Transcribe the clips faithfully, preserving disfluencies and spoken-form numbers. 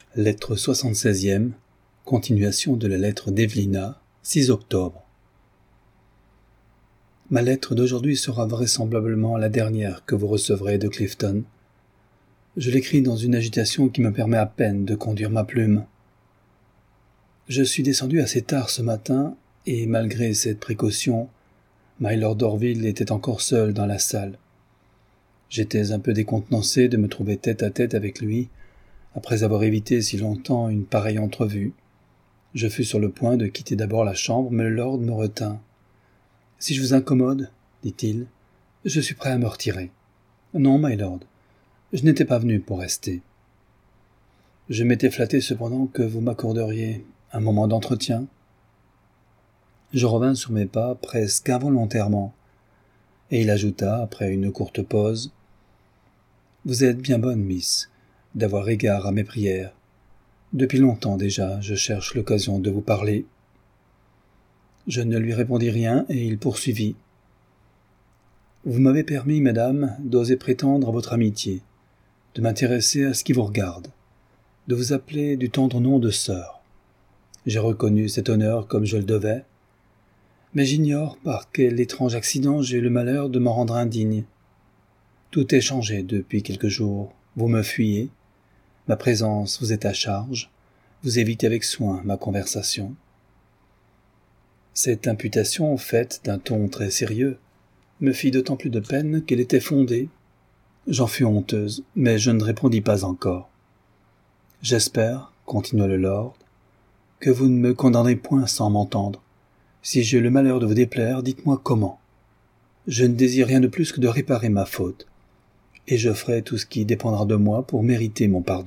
Lettre soixante-seizième, continuation de la lettre d'Evelina, six octobre. Ma lettre d'aujourd'hui sera vraisemblablement la dernière que vous recevrez de Clifton. Je l'écris dans une agitation qui me permet à peine de conduire ma plume. Je suis descendu assez tard ce matin, et malgré cette précaution, Mylord d'Orville était encore seul dans la salle. J'étais un peu décontenancé de me trouver tête à tête avec lui, après avoir évité si longtemps une pareille entrevue. Je fus sur le point de quitter d'abord la chambre, mais le lord me retint. « Si je vous incommode, dit-il, je suis prêt à me retirer. »« Non, mylord, je n'étais pas venu pour rester. Je m'étais flatté cependant que vous m'accorderiez un moment d'entretien. » Je revins sur mes pas presque involontairement, et il ajouta, après une courte pause, « Vous êtes bien bonne, miss, d'avoir égard à mes prières. Depuis longtemps déjà, je cherche l'occasion de vous parler. » Je ne lui répondis rien, et il poursuivit. « Vous m'avez permis, madame, d'oser prétendre à votre amitié, de m'intéresser à ce qui vous regarde, de vous appeler du tendre nom de sœur. J'ai reconnu cet honneur comme je le devais, mais j'ignore par quel étrange accident j'ai eu le malheur de m'en rendre indigne. Tout est changé depuis quelques jours. Vous me fuyez, ma présence vous est à charge, vous évitez avec soin ma conversation. » Cette imputation, faite d'un ton très sérieux, me fit d'autant plus de peine qu'elle était fondée. J'en fus honteuse, mais je ne répondis pas encore. « J'espère, continua le lord, que vous ne me condamnerez point sans m'entendre. Si j'ai le malheur de vous déplaire, dites-moi comment. Je ne désire rien de plus que de réparer ma faute, et je ferai tout ce qui dépendra de moi pour mériter mon pardon. »«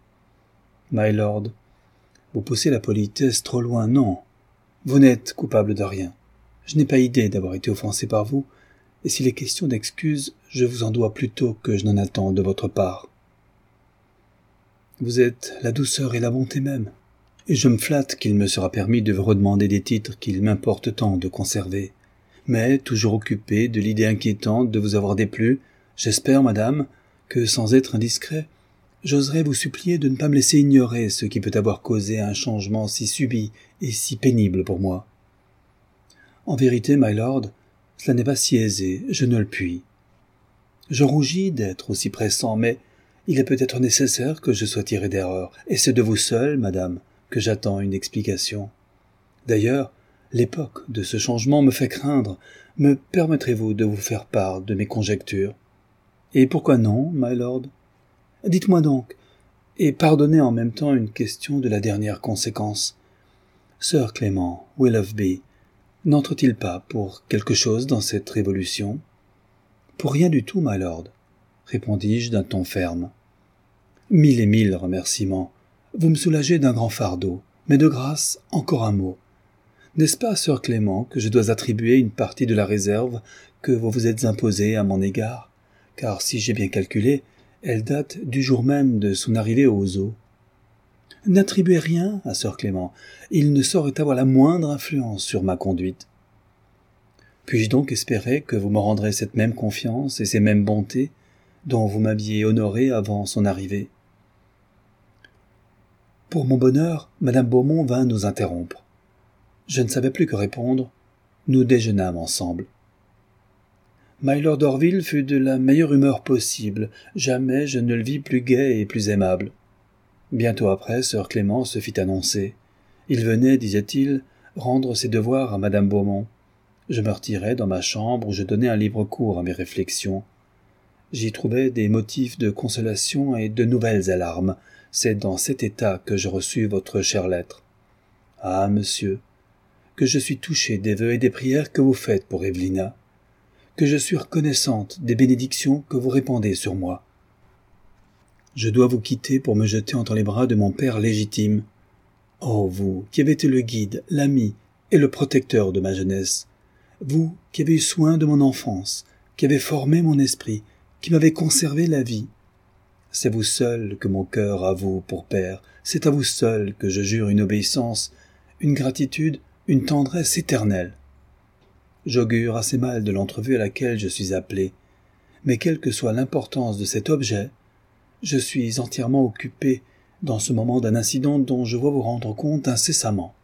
My lord, vous poussez la politesse trop loin, non. Vous n'êtes coupable de rien. Je n'ai pas idée d'avoir été offensé par vous, et s'il est question d'excuses, je vous en dois plutôt que je n'en attends de votre part. Vous êtes la douceur et la bonté même, et je me flatte qu'il me sera permis de vous redemander des titres qu'il m'importe tant de conserver. Mais, toujours occupé de l'idée inquiétante de vous avoir déplu, j'espère, madame, que sans être indiscret, j'oserai vous supplier de ne pas me laisser ignorer ce qui peut avoir causé un changement si subit et si pénible pour moi. En vérité, my lord, cela n'est pas si aisé, je ne le puis. Je rougis d'être aussi pressant, mais il est peut-être nécessaire que je sois tiré d'erreur, et c'est de vous seule, madame, que j'attends une explication. D'ailleurs, l'époque de ce changement me fait craindre. Me permettrez-vous de vous faire part de mes conjectures? Et pourquoi non, my lord? Dites-moi donc, et pardonnez en même temps une question de la dernière conséquence. Sir Clément, Willoughby, n'entre-t-il pas pour quelque chose dans cette révolution? Pour rien du tout, my lord, répondis-je d'un ton ferme. Mille et mille remerciements. Vous me soulagez d'un grand fardeau, mais de grâce, encore un mot. N'est-ce pas, Sir Clément, que je dois attribuer une partie de la réserve que vous vous êtes imposée à mon égard? Car si j'ai bien calculé, elle date du jour même de son arrivée aux eaux. N'attribuez rien à Sir Clément, il ne saurait avoir la moindre influence sur ma conduite. Puis-je donc espérer que vous me rendrez cette même confiance et ces mêmes bontés dont vous m'aviez honoré avant son arrivée? Pour mon bonheur, madame Beaumont vint nous interrompre. Je ne savais plus que répondre. Nous déjeunâmes ensemble. Mylord d'Orville fut de la meilleure humeur possible. Jamais je ne le vis plus gai et plus aimable. Bientôt après, Sir Clément se fit annoncer. Il venait, disait-il, rendre ses devoirs à madame Beaumont. Je me retirai dans ma chambre où je donnais un libre cours à mes réflexions. J'y trouvais des motifs de consolation et de nouvelles alarmes. C'est dans cet état que je reçus votre chère lettre. Ah, monsieur, que je suis touché des vœux et des prières que vous faites pour Evelina, que je suis reconnaissante des bénédictions que vous répandez sur moi. Je dois vous quitter pour me jeter entre les bras de mon père légitime. Oh, vous, qui avez été le guide, l'ami et le protecteur de ma jeunesse, vous qui avez eu soin de mon enfance, qui avez formé mon esprit, qui m'avez conservé la vie. C'est vous seul que mon cœur avoue pour père, c'est à vous seul que je jure une obéissance, une gratitude, une tendresse éternelle. J'augure assez mal de l'entrevue à laquelle je suis appelé, mais quelle que soit l'importance de cet objet, je suis entièrement occupé dans ce moment d'un incident dont je vois vous rendre compte incessamment.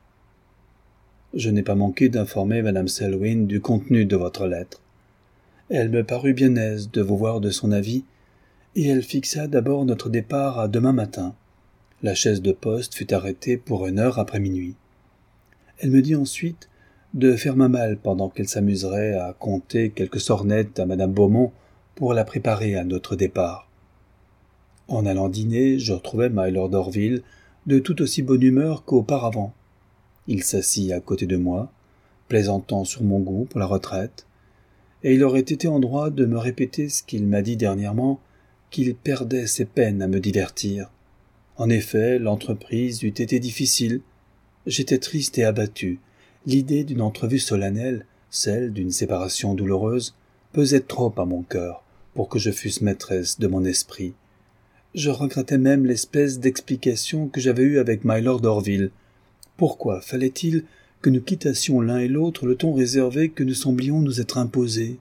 Je n'ai pas manqué d'informer madame Selwyn du contenu de votre lettre. Elle me parut bien aise de vous voir de son avis, et elle fixa d'abord notre départ à demain matin. La chaise de poste fut arrêtée pour une heure après minuit. Elle me dit ensuite de faire ma malle pendant qu'elle s'amuserait à conter quelques sornettes à madame Beaumont pour la préparer à notre départ. En allant dîner, je retrouvai mylord Orville de tout aussi bonne humeur qu'auparavant. Il s'assit à côté de moi, plaisantant sur mon goût pour la retraite, et il aurait été en droit de me répéter ce qu'il m'a dit dernièrement, qu'il perdait ses peines à me divertir. En effet, l'entreprise eût été difficile. J'étais triste et abattu. L'idée d'une entrevue solennelle, celle d'une séparation douloureuse, pesait trop à mon cœur pour que je fusse maîtresse de mon esprit. Je regrettais même l'espèce d'explication que j'avais eue avec mylord Orville. Pourquoi fallait-il que nous quittassions l'un et l'autre le ton réservé que nous semblions nous être imposé?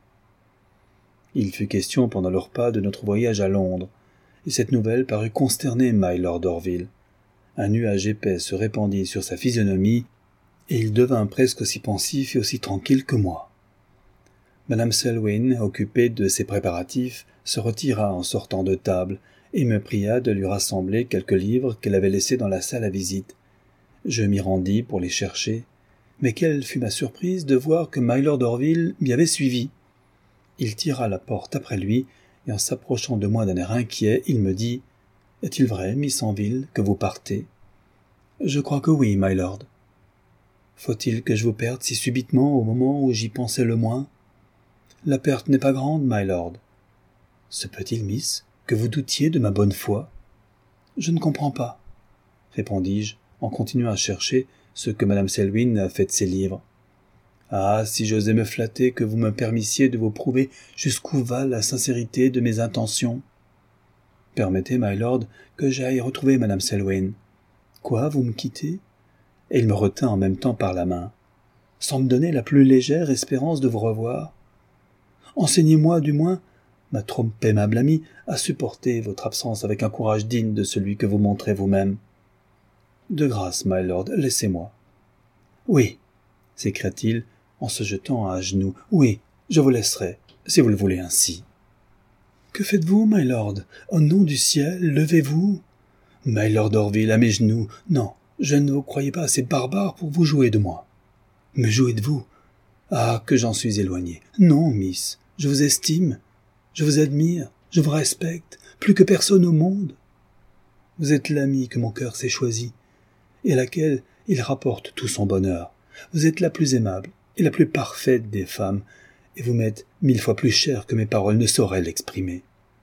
Il fut question pendant le repas de notre voyage à Londres, et cette nouvelle parut consterner mylord Orville. Un nuage épais se répandit sur sa physionomie, et il devint presque aussi pensif et aussi tranquille que moi. madame Selwyn, occupée de ses préparatifs, se retira en sortant de table, et me pria de lui rassembler quelques livres qu'elle avait laissés dans la salle à visite. Je m'y rendis pour les chercher, mais quelle fut ma surprise de voir que mylord Orville m'y avait suivi. Il tira la porte après lui, et en s'approchant de moi d'un air inquiet, il me dit « Est-il vrai, Miss Anville, que vous partez ?»« Je crois que oui, mylord. »« Faut-il que je vous perde si subitement au moment où j'y pensais le moins ?»« La perte n'est pas grande, mylord. »« Se peut-il, miss, que vous doutiez de ma bonne foi ?»« Je ne comprends pas, » répondis-je, en continuant à chercher ce que madame Selwyn a fait de ses livres. « Ah, si j'osais me flatter que vous me permissiez de vous prouver jusqu'où va la sincérité de mes intentions. »« Permettez, mylord, que j'aille retrouver madame Selwyn. »« Quoi, vous me quittez ?» Et il me retint en même temps par la main. « Sans me donner la plus légère espérance de vous revoir. Enseignez-moi, du moins, ma trop aimable amie, à supporter votre absence avec un courage digne de celui que vous montrez vous-même. »« De grâce, mylord, laissez-moi. »« Oui, » s'écria-t-il, en se jetant à genoux. « Oui, je vous laisserai, si vous le voulez ainsi. »« Que faites-vous, mylord? Au nom du ciel, levez-vous. »« Mylord Orville, à mes genoux. Non, je ne vous croyais pas assez barbare pour vous jouer de moi. »« Me jouer de vous? Ah, que j'en suis éloigné. Non, miss, je vous estime, je vous admire, je vous respecte, plus que personne au monde. Vous êtes l'amie que mon cœur s'est choisie, et à laquelle il rapporte tout son bonheur. Vous êtes la plus aimable et la plus parfaite des femmes, et vous m'êtes mille fois plus cher que mes paroles ne sauraient l'exprimer.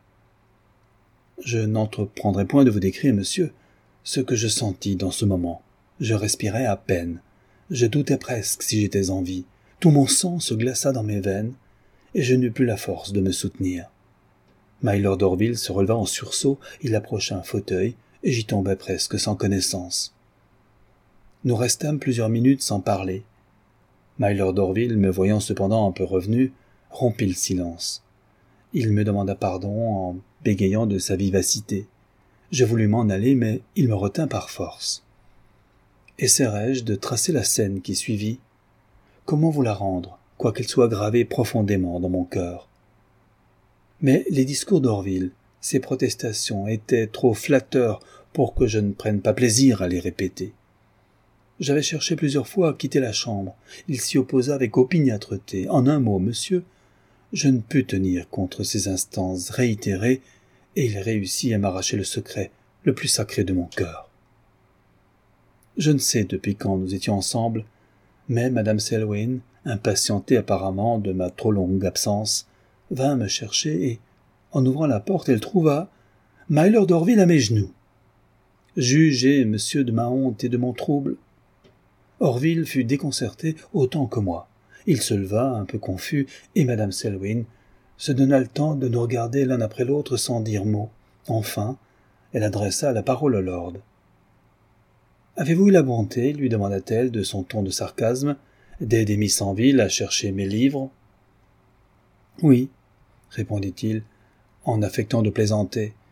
Je n'entreprendrai point de vous décrire, monsieur, ce que je sentis dans ce moment. Je respirais à peine. Je doutais presque si j'étais en vie. Tout mon sang se glaça dans mes veines, et je n'eus plus la force de me soutenir. Mylord Orville se releva en sursaut, il approcha un fauteuil, et j'y tombai presque sans connaissance. Nous restâmes plusieurs minutes sans parler. Mylord Orville, me voyant cependant un peu revenu, rompit le silence. Il me demanda pardon en bégayant de sa vivacité. Je voulus m'en aller, mais il me retint par force. Essaierai-je de tracer la scène qui suivit? Comment vous la rendre, quoiqu'elle soit gravée profondément dans mon cœur? Mais les discours d'Orville, ses protestations étaient trop flatteurs pour que je ne prenne pas plaisir à les répéter. J'avais cherché plusieurs fois à quitter la chambre. Il s'y opposa avec opiniâtreté. En un mot, monsieur, je ne pus tenir contre ces instances réitérées, et il réussit à m'arracher le secret le plus sacré de mon cœur. Je ne sais depuis quand nous étions ensemble, mais madame Selwyn, impatientée apparemment de ma trop longue absence, vint me chercher et, en ouvrant la porte, elle trouva mylord Orville à mes genoux. Jugez, monsieur, de ma honte et de mon trouble. Orville fut déconcerté autant que moi. Il se leva, un peu confus, et madame Selwyn se donna le temps de nous regarder l'un après l'autre sans dire mot. Enfin, elle adressa la parole au lord. « Avez-vous eu la bonté, lui demanda-t-elle de son ton de sarcasme, d'aider Miss Anville à chercher mes livres ?»« Oui, répondit-il, en affectant de plaisanter,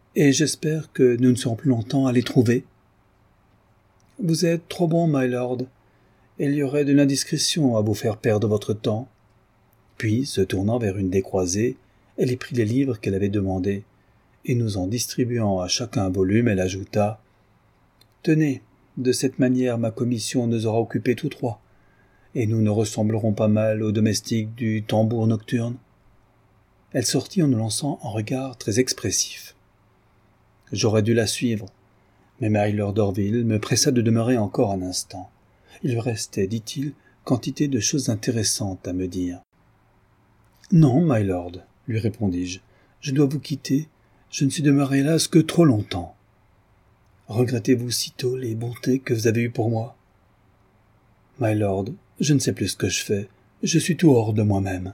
et j'espère que nous ne serons plus longtemps à les trouver. Vous êtes trop bon, my lord. Il y aurait de l'indiscrétion à vous faire perdre votre temps. Puis, se tournant vers une des croisées, elle y prit les livres qu'elle avait demandés, et nous en distribuant à chacun un volume, elle ajouta « Tenez, de cette manière ma commission nous aura occupés tous trois, et nous ne ressemblerons pas mal aux domestiques du tambour nocturne. » Elle sortit en nous lançant un regard très expressif. J'aurais dû la suivre, mais Mylord Orville me pressa de demeurer encore un instant. Il restait, dit-il, quantité de choses intéressantes à me dire. « Non, my lord, lui répondis-je, je dois vous quitter, je ne suis demeuré hélas que trop longtemps. Regrettez-vous sitôt les bontés que vous avez eues pour moi? My lord, je ne sais plus ce que je fais, je suis tout hors de moi-même.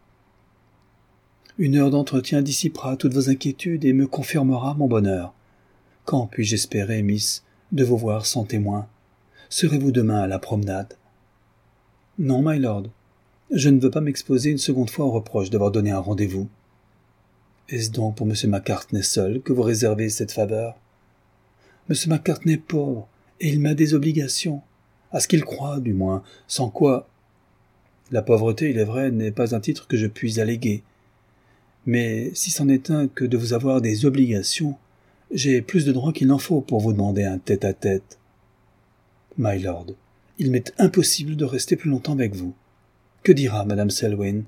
Une heure d'entretien dissipera toutes vos inquiétudes et me confirmera mon bonheur. Quand puis-je espérer, miss, de vous voir sans témoin? Serez-vous demain à la promenade? Non, my lord. Je ne veux pas m'exposer une seconde fois au reproche d'avoir donné un rendez-vous. Est-ce donc pour M. Macartney seul que vous réservez cette faveur? M. Macartney est pauvre, et il m'a des obligations, à ce qu'il croit, du moins, sans quoi... La pauvreté, il est vrai, n'est pas un titre que je puis alléguer. Mais si c'en est un que de vous avoir des obligations, j'ai plus de droit qu'il n'en faut pour vous demander un tête-à-tête. My lord, il m'est impossible de rester plus longtemps avec vous. Que dira madame Selwyn?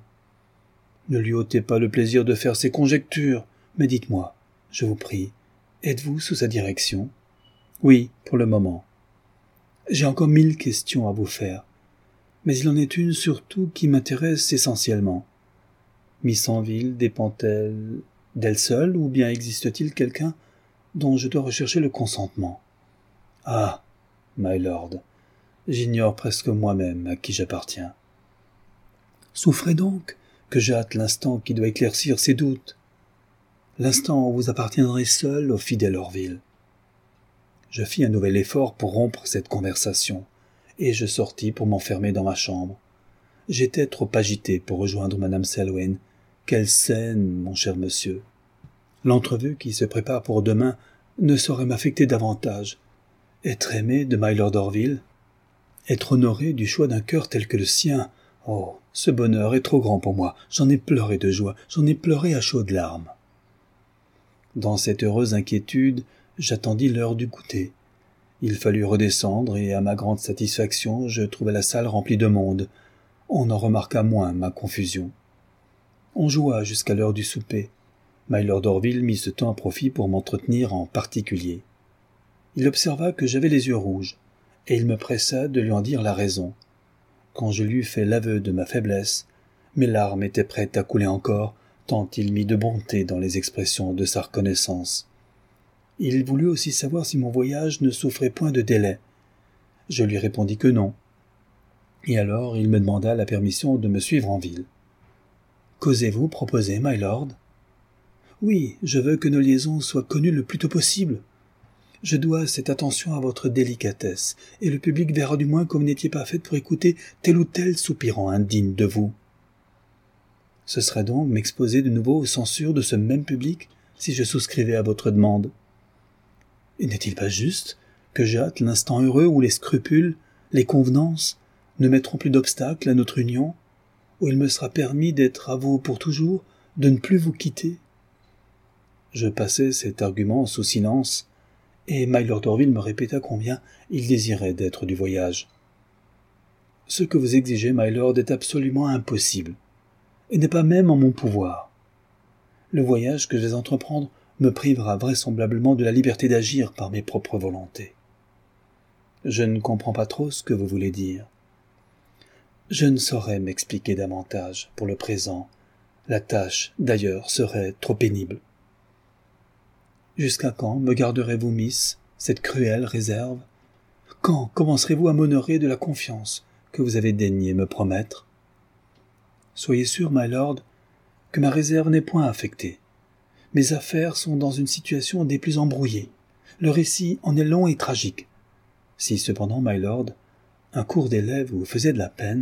Ne lui ôtez pas le plaisir de faire ses conjectures, mais dites-moi, je vous prie, êtes-vous sous sa direction? Oui, pour le moment. J'ai encore mille questions à vous faire, mais il en est une surtout qui m'intéresse essentiellement. Miss Anville dépend-elle d'elle seule, ou bien existe-t-il quelqu'un dont je dois rechercher le consentement? Ah, my lord, j'ignore presque moi-même à qui j'appartiens. Souffrez donc que j'hâte l'instant qui doit éclaircir ces doutes, l'instant où vous appartiendrez seul au fidèle Orville. Je fis un nouvel effort pour rompre cette conversation, et je sortis pour m'enfermer dans ma chambre. J'étais trop agité pour rejoindre madame Selwyn. Quelle scène, mon cher monsieur! L'entrevue qui se prépare pour demain ne saurait m'affecter davantage. Être aimé de Mylord Orville, être honoré du choix d'un cœur tel que le sien, oh, ce bonheur est trop grand pour moi, j'en ai pleuré de joie, j'en ai pleuré à chaudes larmes. Dans cette heureuse inquiétude, j'attendis l'heure du goûter. Il fallut redescendre, et à ma grande satisfaction, je trouvai la salle remplie de monde. On en remarqua moins ma confusion. On joua jusqu'à l'heure du souper. Mylord Orville mit ce temps à profit pour m'entretenir en particulier. Il observa que j'avais les yeux rouges, et il me pressa de lui en dire la raison. Quand je lui eus fait l'aveu de ma faiblesse, mes larmes étaient prêtes à couler encore, tant il mit de bonté dans les expressions de sa reconnaissance. Il voulut aussi savoir si mon voyage ne souffrait point de délai. Je lui répondis que non. Et alors il me demanda la permission de me suivre en ville. « Qu'osez-vous proposer, my lord ?»« Oui, je veux que nos liaisons soient connues le plus tôt possible. Je dois cette attention à votre délicatesse, et le public verra du moins que vous n'étiez pas faite pour écouter tel ou tel soupirant indigne de vous. Ce serait donc m'exposer de nouveau aux censures de ce même public si je souscrivais à votre demande. Et n'est-il pas juste que j'hâte l'instant heureux où les scrupules, les convenances ne mettront plus d'obstacles à notre union, où il me sera permis d'être à vous pour toujours, de ne plus vous quitter? » Je passai cet argument sous silence, et Mylord Orville me répéta combien il désirait d'être du voyage. « Ce que vous exigez, my lord, est absolument impossible, et n'est pas même en mon pouvoir. Le voyage que je vais entreprendre me privera vraisemblablement de la liberté d'agir par mes propres volontés. Je ne comprends pas trop ce que vous voulez dire. Je ne saurais m'expliquer davantage pour le présent. La tâche, d'ailleurs, serait trop pénible. Jusqu'à quand me garderez-vous, miss, cette cruelle réserve? Quand commencerez-vous à m'honorer de la confiance que vous avez daigné me promettre? Soyez sûr, my lord, que ma réserve n'est point affectée. Mes affaires sont dans une situation des plus embrouillées. Le récit en est long et tragique. Si cependant, my lord, un court délai vous faisait de la peine,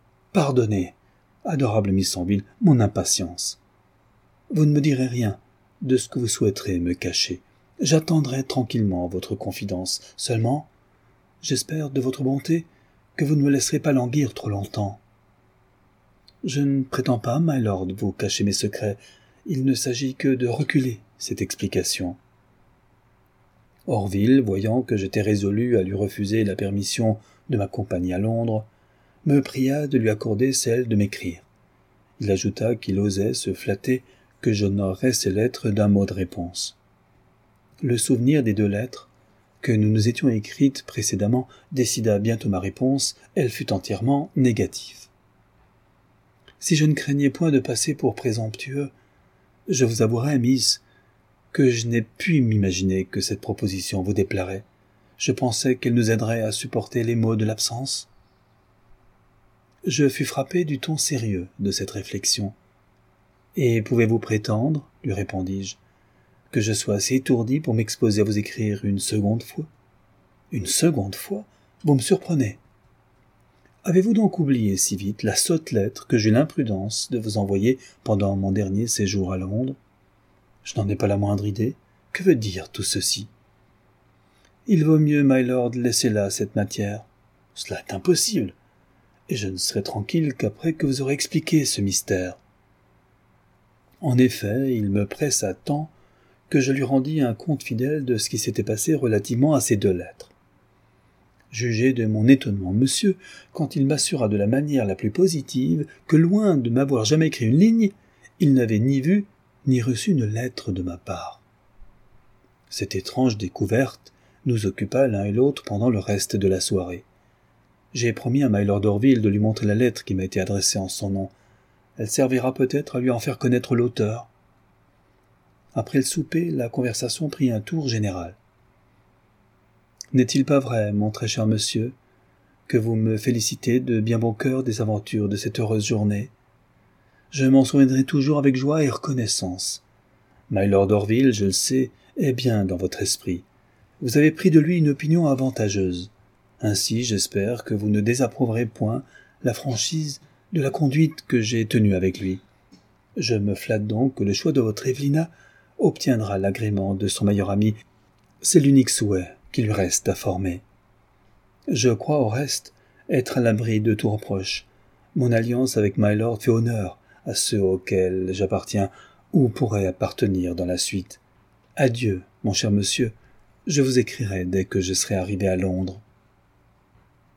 pardonnez, adorable Miss Anville, mon impatience. Vous ne me direz rien, de ce que vous souhaiterez me cacher. J'attendrai tranquillement votre confidence. Seulement, j'espère de votre bonté que vous ne me laisserez pas languir trop longtemps. Je ne prétends pas, my lord, vous cacher mes secrets. Il ne s'agit que de reculer cette explication. Orville, voyant que j'étais résolu à lui refuser la permission de m'accompagner à Londres, me pria de lui accorder celle de m'écrire. Il ajouta qu'il osait se flatter que j'honorerais ces lettres d'un mot de réponse. Le souvenir des deux lettres, que nous nous étions écrites précédemment, décida bientôt ma réponse. Elle fut entièrement négative. Si je ne craignais point de passer pour présomptueux, je vous avouerai, Miss, que je n'ai pu m'imaginer que cette proposition vous déplairait. Je pensais qu'elle nous aiderait à supporter les maux de l'absence. Je fus frappé du ton sérieux de cette réflexion. « Et pouvez-vous prétendre, lui répondis-je, que je sois assez étourdi pour m'exposer à vous écrire une seconde fois ?»« Une seconde fois ? Vous me surprenez. Avez-vous donc oublié si vite la sotte lettre que j'eus l'imprudence de vous envoyer pendant mon dernier séjour à Londres ? Je n'en ai pas la moindre idée. Que veut dire tout ceci ? Il vaut mieux, my lord, laisser là cette matière. Cela est impossible, et je ne serai tranquille qu'après que vous aurez expliqué ce mystère. En effet, il me pressa tant que je lui rendis un compte fidèle de ce qui s'était passé relativement à ces deux lettres. Jugez de mon étonnement, monsieur, quand il m'assura de la manière la plus positive que, loin de m'avoir jamais écrit une ligne, il n'avait ni vu ni reçu une lettre de ma part. Cette étrange découverte nous occupa l'un et l'autre pendant le reste de la soirée. J'ai promis à my lord Orville de lui montrer la lettre qui m'a été adressée en son nom. Elle servira peut-être à lui en faire connaître l'auteur. Après le souper, la conversation prit un tour général. « N'est-il pas vrai, mon très cher monsieur, que vous me félicitez de bien bon cœur des aventures de cette heureuse journée ? Je m'en souviendrai toujours avec joie et reconnaissance. My lord Orville, je le sais, est bien dans votre esprit. Vous avez pris de lui une opinion avantageuse. Ainsi, j'espère que vous ne désapprouverez point la franchise de la conduite que j'ai tenue avec lui. Je me flatte donc que le choix de votre Evelina obtiendra l'agrément de son meilleur ami. C'est l'unique souhait qu'il lui reste à former. Je crois, au reste, être à l'abri de tout reproche. Mon alliance avec my lord fait honneur à ceux auxquels j'appartiens ou pourrais appartenir dans la suite. Adieu, mon cher monsieur. Je vous écrirai dès que je serai arrivé à Londres.